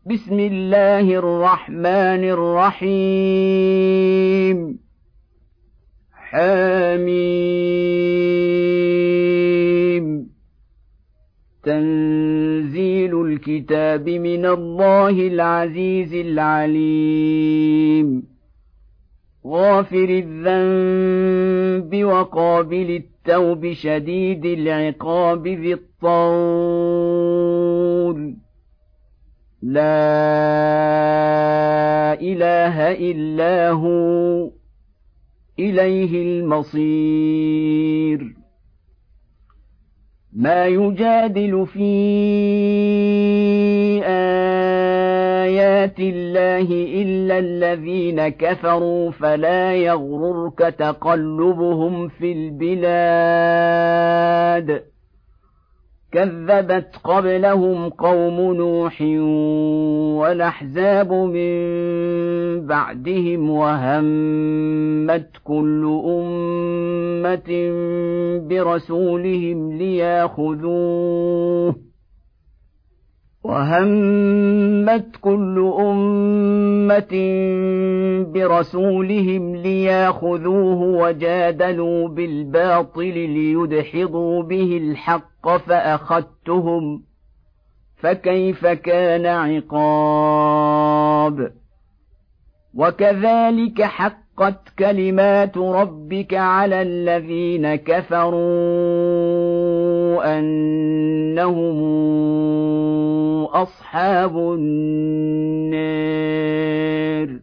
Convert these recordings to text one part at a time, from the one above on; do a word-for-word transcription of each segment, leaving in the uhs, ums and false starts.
بسم الله الرحمن الرحيم حميم تنزيل الكتاب من الله العزيز العليم غافر الذنب وقابل التوب شديد العقاب ذي الطول لا إله إلا هو إليه المصير ما يجادل في آيات الله إلا الذين كفروا فلا يغررك تقلبهم في البلاد كذبت قبلهم قوم نوح والأحزاب من بعدهم وهمت كل أمة برسولهم ليأخذوه وهمت كل أمة برسولهم ليأخذوه وجادلوا بالباطل ليدحضوا به الحق فأخذتهم فكيف كان عقاب وكذلك حقت كلمات ربك على الذين كفروا أنهم أصحاب النار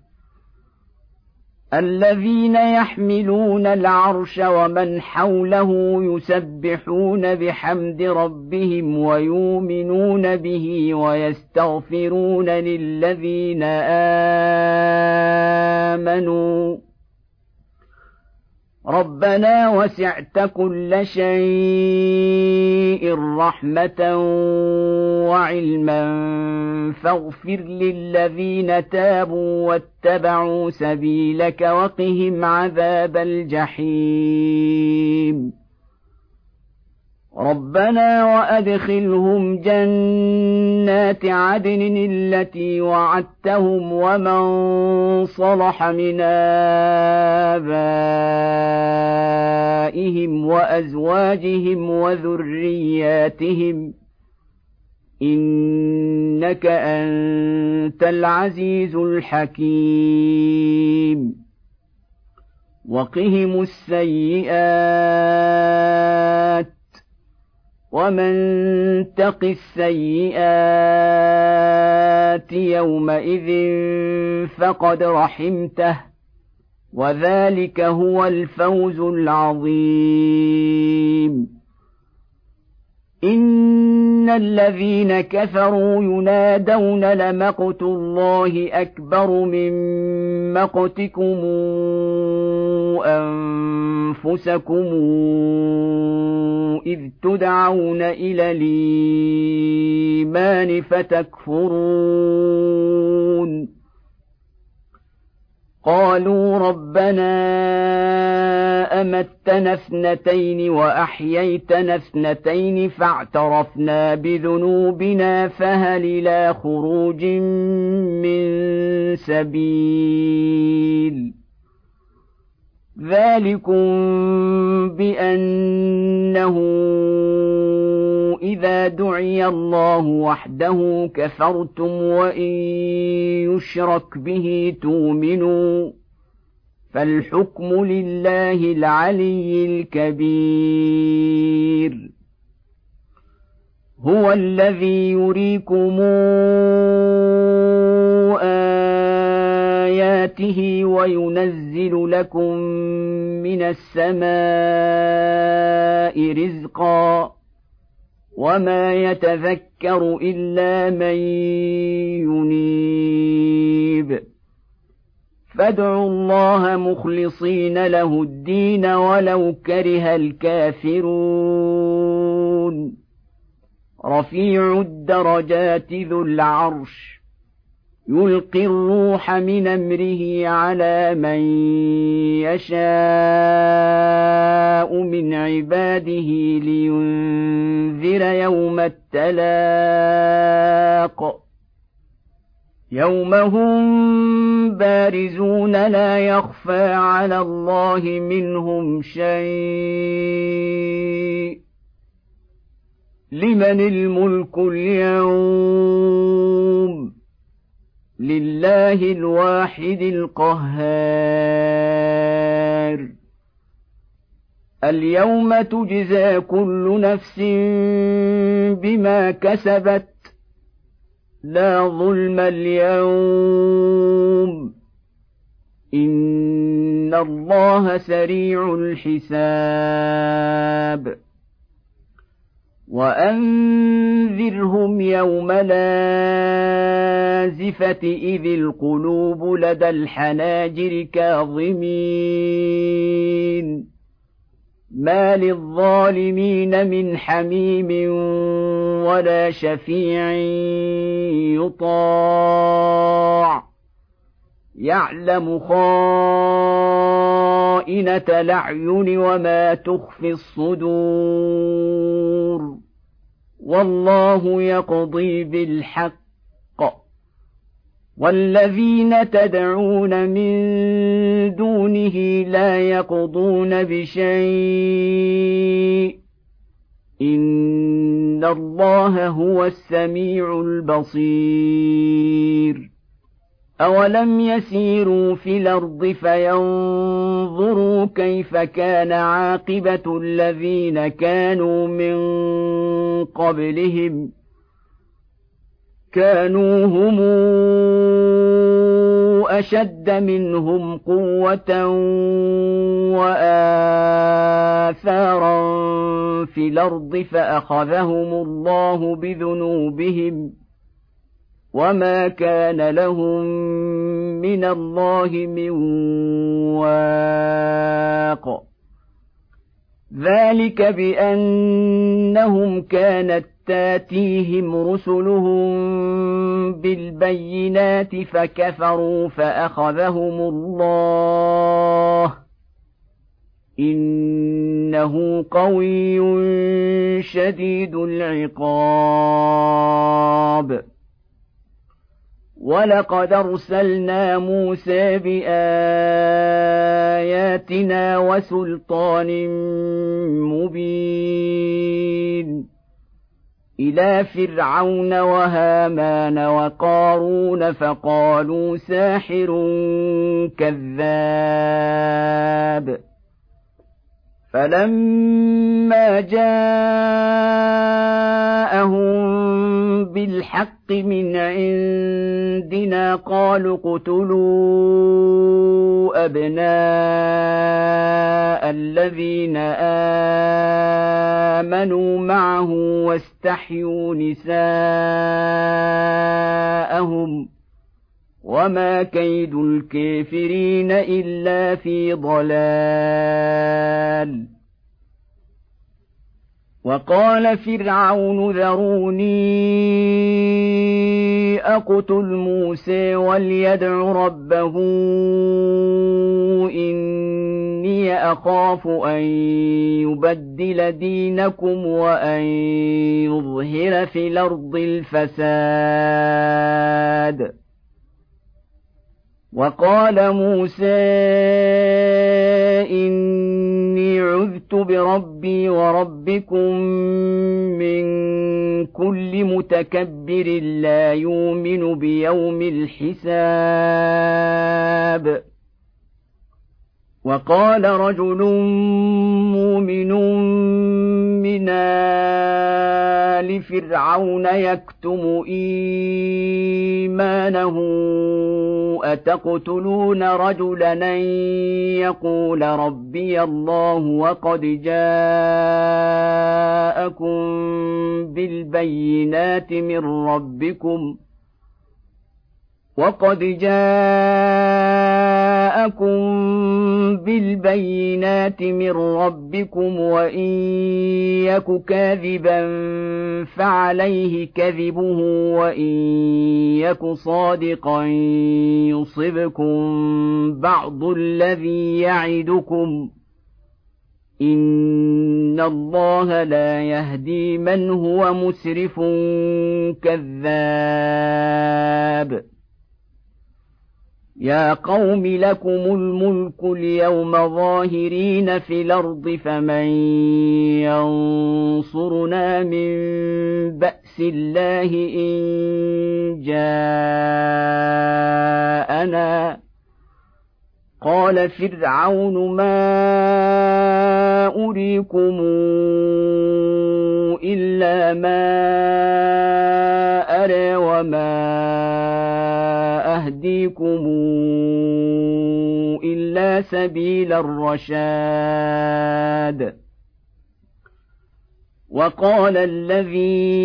الذين يحملون العرش ومن حوله يسبحون بحمد ربهم ويؤمنون به ويستغفرون للذين آمنوا ربنا وسعت كل شيء رحمة وعلما فاغفر للذين تابوا واتبعوا سبيلك وقهم عذاب الجحيم ربنا وأدخلهم جنات عدن التي وعدتهم ومن صلح من آبائهم وأزواجهم وذرياتهم إنك أنت العزيز الحكيم وقهم السيئات ومن تق السيئات يومئذ فقد رحمته وذلك هو الفوز العظيم إن الذين كفروا ينادون لمقت الله أكبر من مقتكم أنفسكم إذ تدعون إلى الإيمان فتكفرون قالوا ربنا أمتنا اثنتين وأحييتنا اثنتين فاعترفنا بذنوبنا فهل إلى خروج من سبيل ذلكم بأنه إذا دعي الله وحده كفرتم وإن يشرك به تؤمنوا فالحكم لله العلي الكبير هو الذي يريكم آياته وينزل لكم من السماء رزقا وما يتذكر إلا من ينيب فادعوا الله مخلصين له الدين ولو كره الكافرون رفيع الدرجات ذو العرش يلقي الروح من أمره على من يشاء من عباده لينذر يوم التلاق يوم هم بارزون لا يخفى على الله منهم شيء لمن الملك اليوم لله الواحد القهار اليوم تجزى كل نفس بما كسبت لا ظلم اليوم إن الله سريع الحساب وأنذرهم يوم لازفة إذ القلوب لدى الحناجر كاظمين ما للظالمين من حميم ولا شفيع يطاع يعلم خائنة الأعين وما تخفي الصدور والله يقضي بالحق والذين تدعون من دونه لا يقضون بشيء إن الله هو السميع البصير أولم يسيروا في الأرض فينظروا كيف كان عاقبة الذين كانوا من قبلهم كانوا هم أشد منهم قوة وآثارا في الأرض فأخذهم الله بذنوبهم وما كان لهم من الله من واق ذلك بأنهم كانت تاتيهم رسلهم بالبينات فكفروا فأخذهم الله إنه قوي شديد العقاب ولقد أرسلنا موسى بآياتنا وسلطان مبين إلى فرعون وهامان وقارون فقالوا ساحر كذاب فلما جاءهم بالحق من عندنا قالوا اقتلوا أبناء الذين آمنوا معه واستحيوا نساءهم وما كيد الكافرين إلا في ضلال وقال فرعون ذروني أقتل موسى وليدع ربه إني أخاف أن يبدل دينكم وأن يظهر في الأرض الفساد وقال موسى إني عذت بربي وربكم من كل متكبر لا يؤمن بيوم الحساب وقال رجل مؤمن من آل فرعون يكتم إيمانه أتقتلون رجلا أن يقول ربي الله وقد جاءكم بالبينات من ربكم وقد جاءكم بالبينات من ربكم وإن يك كاذبا فعليه كذبه وإن يك صادقا يصبكم بعض الذي يعدكم إن الله لا يهدي من هو مسرف كذاب يا قوم لكم الملك اليوم ظاهرين في الأرض فمن ينصرنا من بأس الله إن جاءنا قال فرعون ما أريكم إلا ما أرى وما أهديكم إلا سبيل الرشاد وقال الذي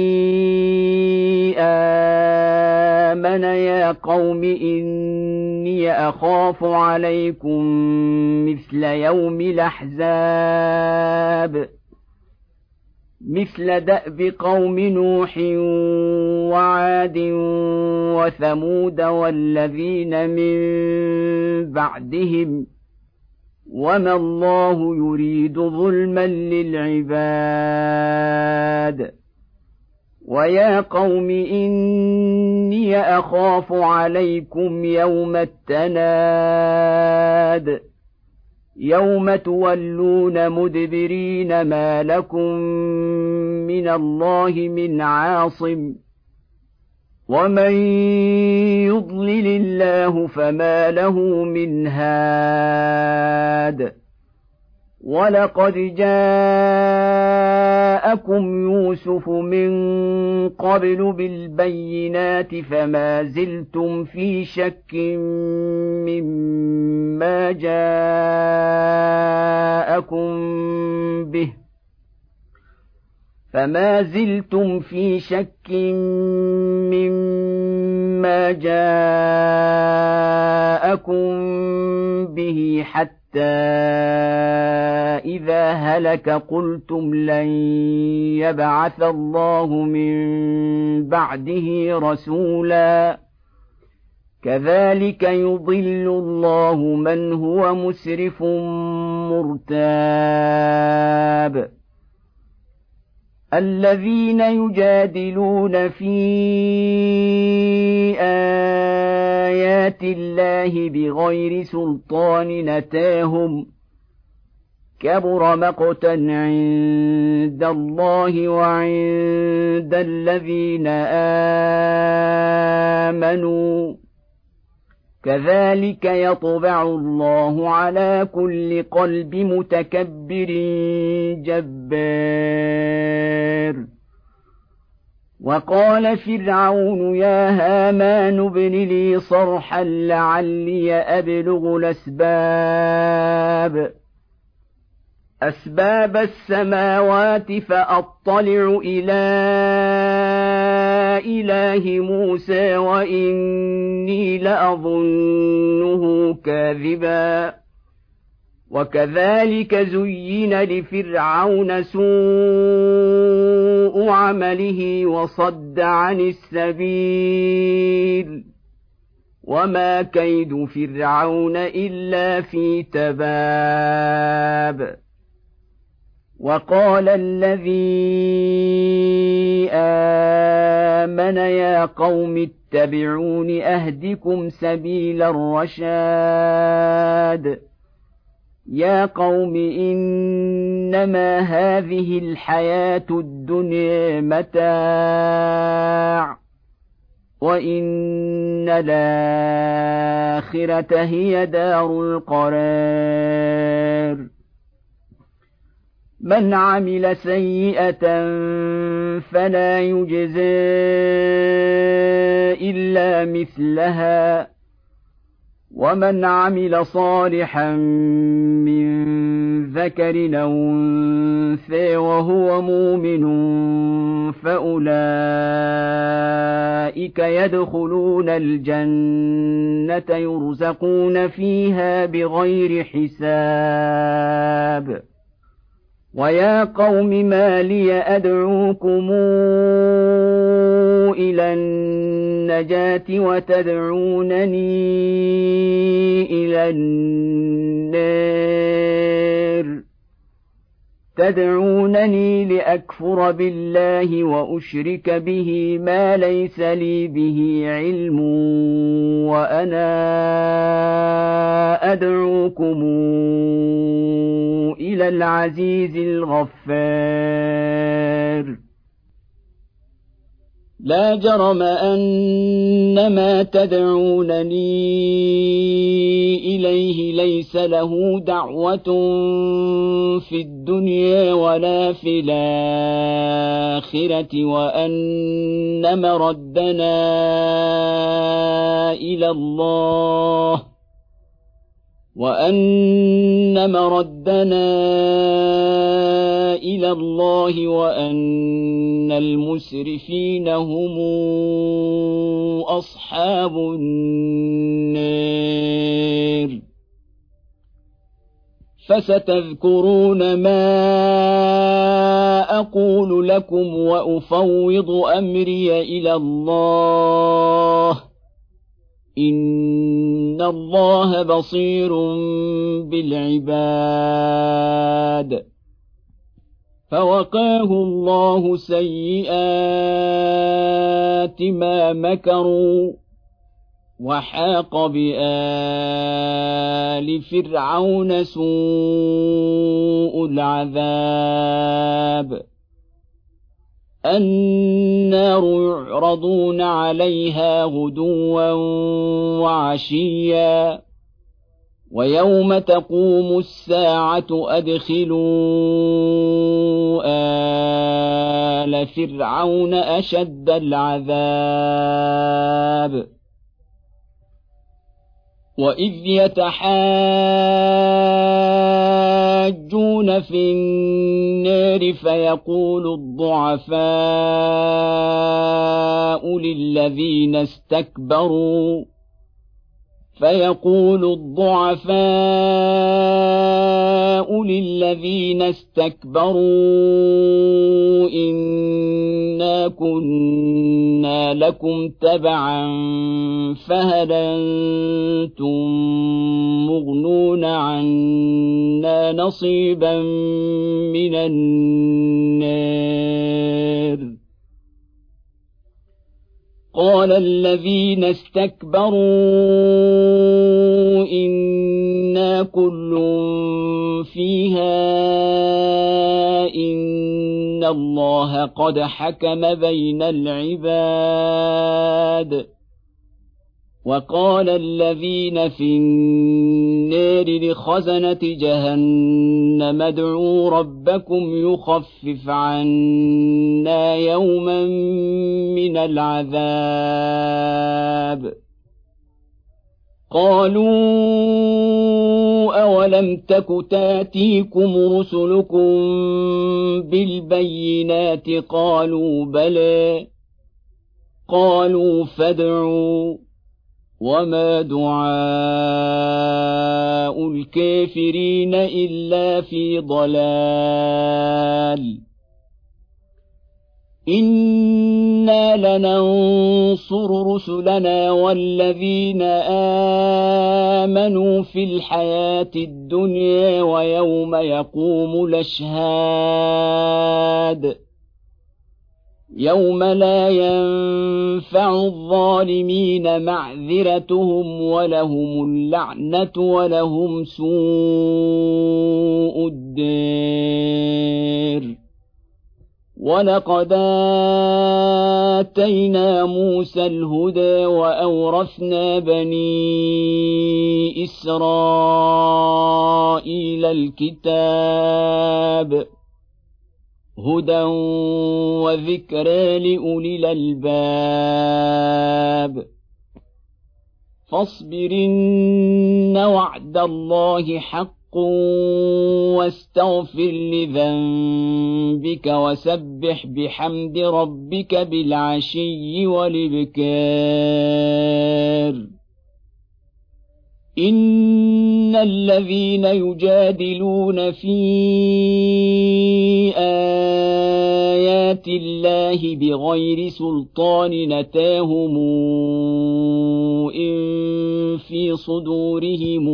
آمن يا قوم إني أخاف عليكم مثل يوم الأحزاب مثل دأب قوم نوح وعاد وثمود والذين من بعدهم وما الله يريد ظلما للعباد ويا قوم إني أخاف عليكم يوم التناد يوم تولون مدبرين ما لكم من الله من عاصم ومن يضلل الله فما له من هاد ولقد جاءكم يوسف من قبل بالبينات فما زلتم في شك مما جاءكم به فما زلتم في شك مما جاءكم به حتى إذا هلك قلتم لن يبعث الله من بعده رسولا كذلك يضل الله من هو مسرف مرتاب الذين يجادلون في آيات الله بغير سلطان نتاهم كبر مقتا عند الله وعند الذين آمنوا كذلك يطبع الله على كل قلب متكبر جبار وقال فرعون يا هامان ابن لي صرحا لعلي أبلغ الأسباب أسباب السماوات فأطلع إلى إله موسى وإني لأظنه كاذبا وكذلك زين لفرعون سوء عمله وصد عن السبيل وما كيد فرعون إلا في تباب وقال الذي آمن يا قوم اتبعون أهدكم سبيل الرشاد يا قوم إنما هذه الحياة الدنيا متاع وإن الآخرة هي دار القرار من عمل سيئة فلا يجزى إلا مثلها ومن عمل صالحا من ذكر أو أنثى وهو مؤمن فأولئك يدخلون الجنة يرزقون فيها بغير حساب ويا قوم ما لي أدعوكم إلى النجاة وتدعونني إلى النار تدعونني لأكفر بالله وأشرك به ما ليس لي به علم وأنا أدعوكم إلى العزيز الغفار لا جرم أن ما تدعونني إليه ليس له دعوة في الدنيا ولا في الآخرة وأن مردنا إلى الله وأن مردنا إلى الله وأن المسرفين هم أصحاب النار فستذكرون ما أقول لكم وأفوض أمري إلى الله إن الله بصير بالعباد فوقاه الله سيئات ما مكروا وحاق بآل فرعون سوء العذاب النار يعرضون عليها غدوا وعشيا ويوم تقوم الساعة أدخلوا آل فرعون أشد العذاب وإذ يتحاجون في النار فيقول الضعفاء للذين استكبروا فيقول الضعفاء للذين استكبروا إنا كنا لكم تبعا فهل أنتم مغنون عنا نصيبا من النار قال الذين استكبروا إنا كل فيها إن الله قد حكم بين العباد وقال الذين في النار لخزنة جهنم ادعوا ربكم يخفف عنا يوما من العذاب قالوا أولم تك تاتيكم رسلكم بالبينات قالوا بلى قالوا فادعوا وما دعاء الكافرين إلا في ضلال إنا لننصر رسلنا والذين آمنوا في الحياة الدنيا ويوم يقوم الأشهاد يوم لا ينفع الظالمين معذرتهم ولهم اللعنة ولهم سوء الدار ولقد آتينا موسى الهدى وأورثنا بني إسرائيل الكتاب هدى وذكرى لأولي الألباب فاصبرن وعد الله حق واستغفر لذنبك وسبح بحمد ربك بالعشي والإبكار إن الذين يجادلون في آيات الله بغير سلطان أتاهم إن في صدورهم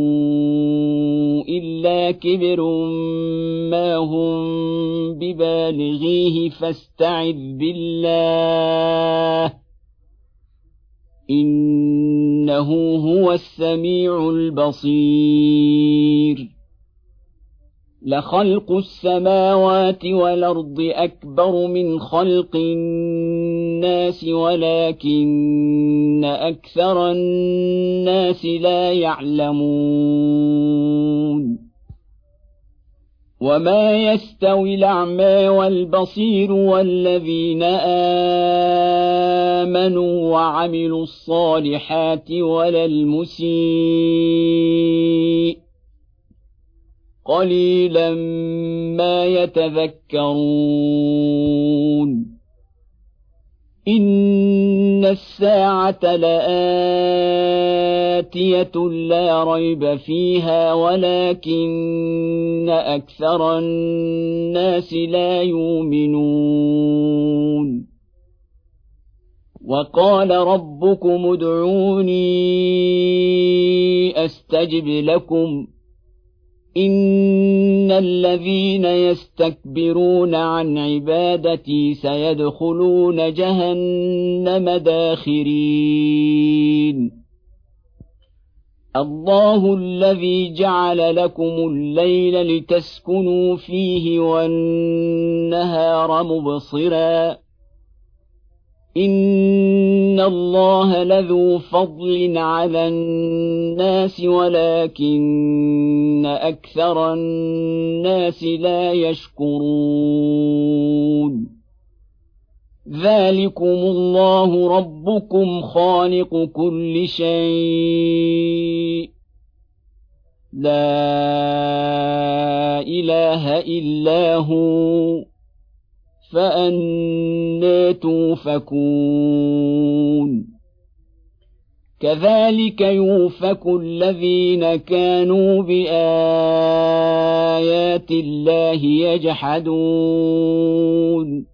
إلا كبر ما هم ببالغيه فاستعذ بالله إن إنه هو السميع البصير لخلق السماوات والأرض أكبر من خلق الناس ولكن أكثر الناس لا يعلمون وما يستوي الأعمى والبصير والذين آمنوا وعملوا الصالحات ولا المسيء قليلا ما يتذكرون إن الساعة لآتية لا ريب فيها ولكن أكثر الناس لا يؤمنون وقال ربكم ادعوني أستجب لكم إن الذين يستكبرون عن عبادتي سيدخلون جهنم داخرين الله الذي جعل لكم الليل لتسكنوا فيه والنهار مبصرا إن الله لذو فضل على الناس ولكن أكثر الناس لا يشكرون ذلكم الله ربكم خالق كل شيء لا إله إلا هو فأنى توفكون كذلك يؤفك الذين كانوا بآيات الله يجحدون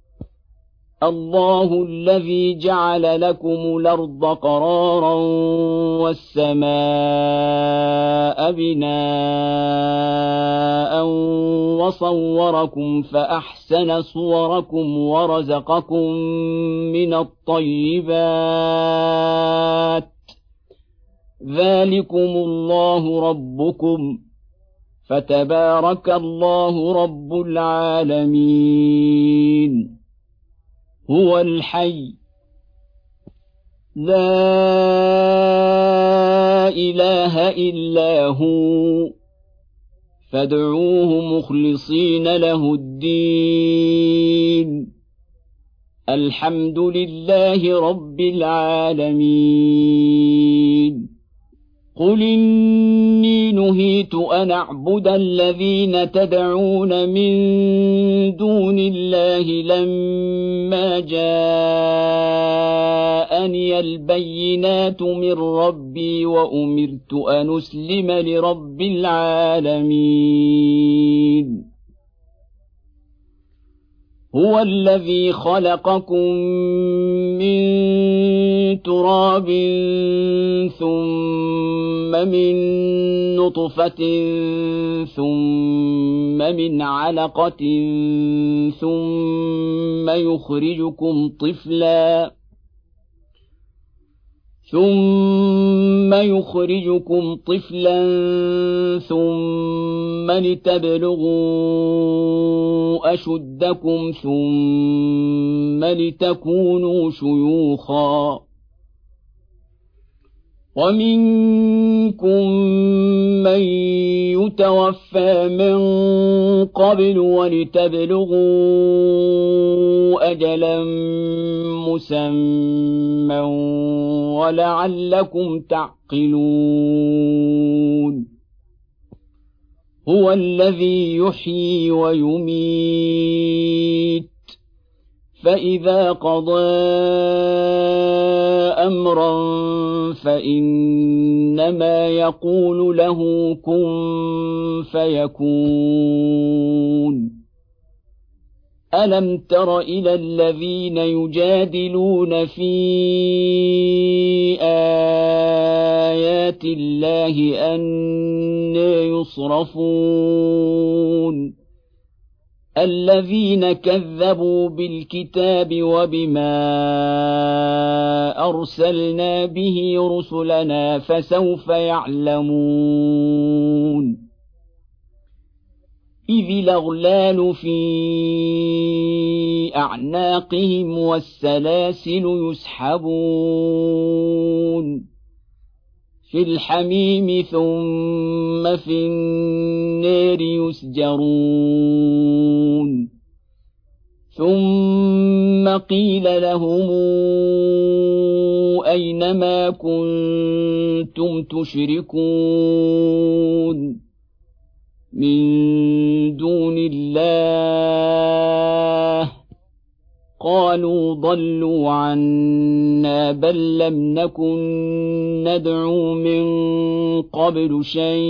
الله الذي جعل لكم الأرض قرارا والسماء بناء وصوركم فأحسن صوركم ورزقكم من الطيبات ذلكم الله ربكم فتبارك الله رب العالمين هو الحي لا إله إلا هو فادعوه مخلصين له الدين الحمد لله رب العالمين قل إني نهيت أن أعبد الذين تدعون من دون الله لما جاءني البينات من ربي وأمرت أن أسلم لرب العالمين هو الذي خلقكم من تراب ثم من نطفة ثم من علقة ثم يخرجكم طفلا ثم يخرجكم طفلا ثم لتبلغوا أشدكم ثم لتكونوا شيوخا ومنكم من يتوفى من قبل ولتبلغوا أجلا مسمى ولعلكم تعقلون هو الذي يحيي ويميت فإذا قضى أمرا فإنما يقول له كن فيكون ألم تر إلى الذين يجادلون في آيات الله أنى يصرفون الذين كذبوا بالكتاب وبما أرسلنا به رسلنا فسوف يعلمون إذ الأغلال في أعناقهم والسلاسل يسحبون في الحميم ثم في النار يسجرون ثم قيل لهم أين ما كنتم تشركون من دون الله قالوا ضلوا عنا بل لم نكن ندعو من قبل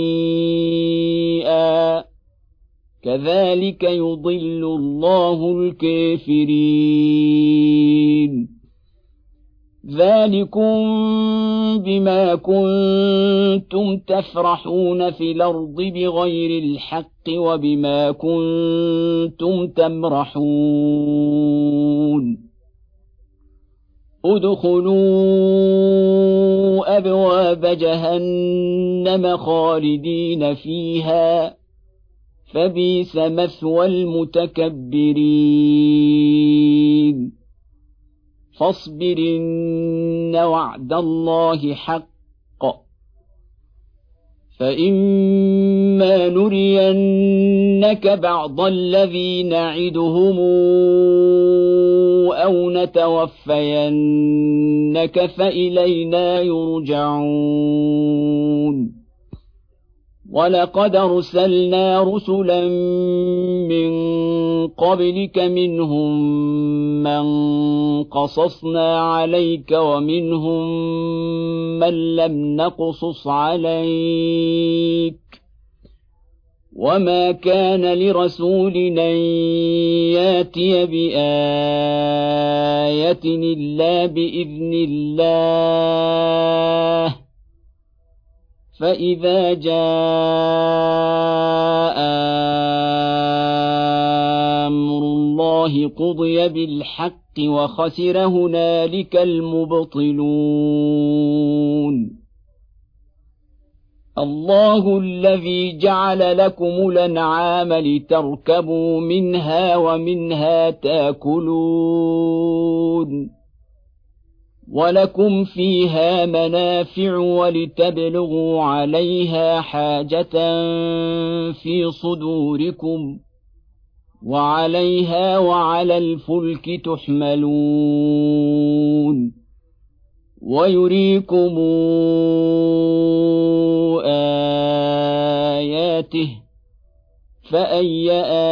شيئا كذلك يضل الله الكافرين ذلكم بما كنتم تفرحون في الأرض بغير الحق وبما كنتم تمرحون ادخلوا أبواب جهنم خالدين فيها فبئس مثوى المتكبرين فاصبر إن وعد الله حق فإما نرينك بعض الذي نعدهم أو نتوفينك فإلينا يرجعون ولقد أرسلنا رسلا من قبلك منهم من قصصنا عليك ومنهم من لم نقصص عليك وما كان لرسول أن ياتي بآية إلا بإذن الله فإذا جاء أمر الله قضي بالحق وخسر هنالك المبطلون الله الذي جعل لكم الأنعام لتركبوا منها ومنها تاكلون ولكم فيها منافع ولتبلغوا عليها حاجة في صدوركم وعليها وعلى الفلك تحملون ويريكم آياته فأي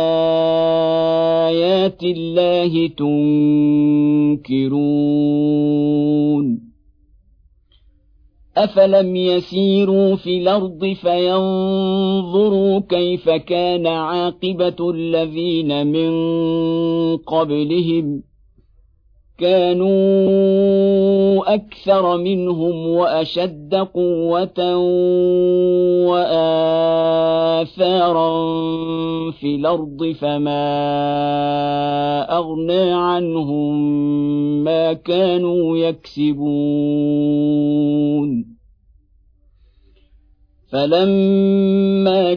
آيات الله تنكرون أفلم يسيروا في الأرض فينظروا كيف كان عاقبة الذين من قبلهم كانوا أكثر منهم وأشد قوة وآثارا في الأرض فما أغنى عنهم ما كانوا يكسبون فلما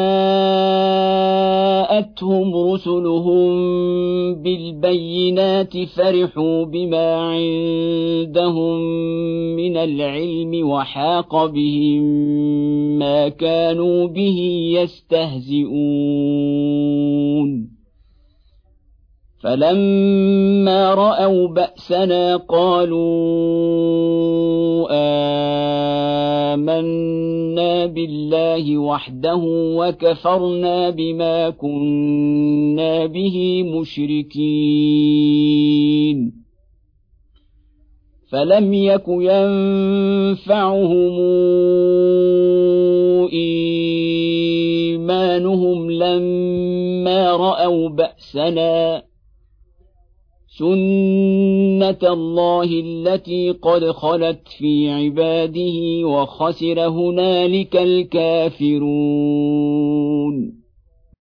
جاءتهم رسلهم بالبينات فرحوا بما عندهم من العلم وحاق بهم ما كانوا به يستهزئون فلما رأوا بأسنا قالوا آمنا بالله وحده وكفرنا بما كنا به مشركين فلم يك ينفعهم إيمانهم لما رأوا بأسنا سنة الله التي قد خلت في عباده وخسر هنالك الكافرون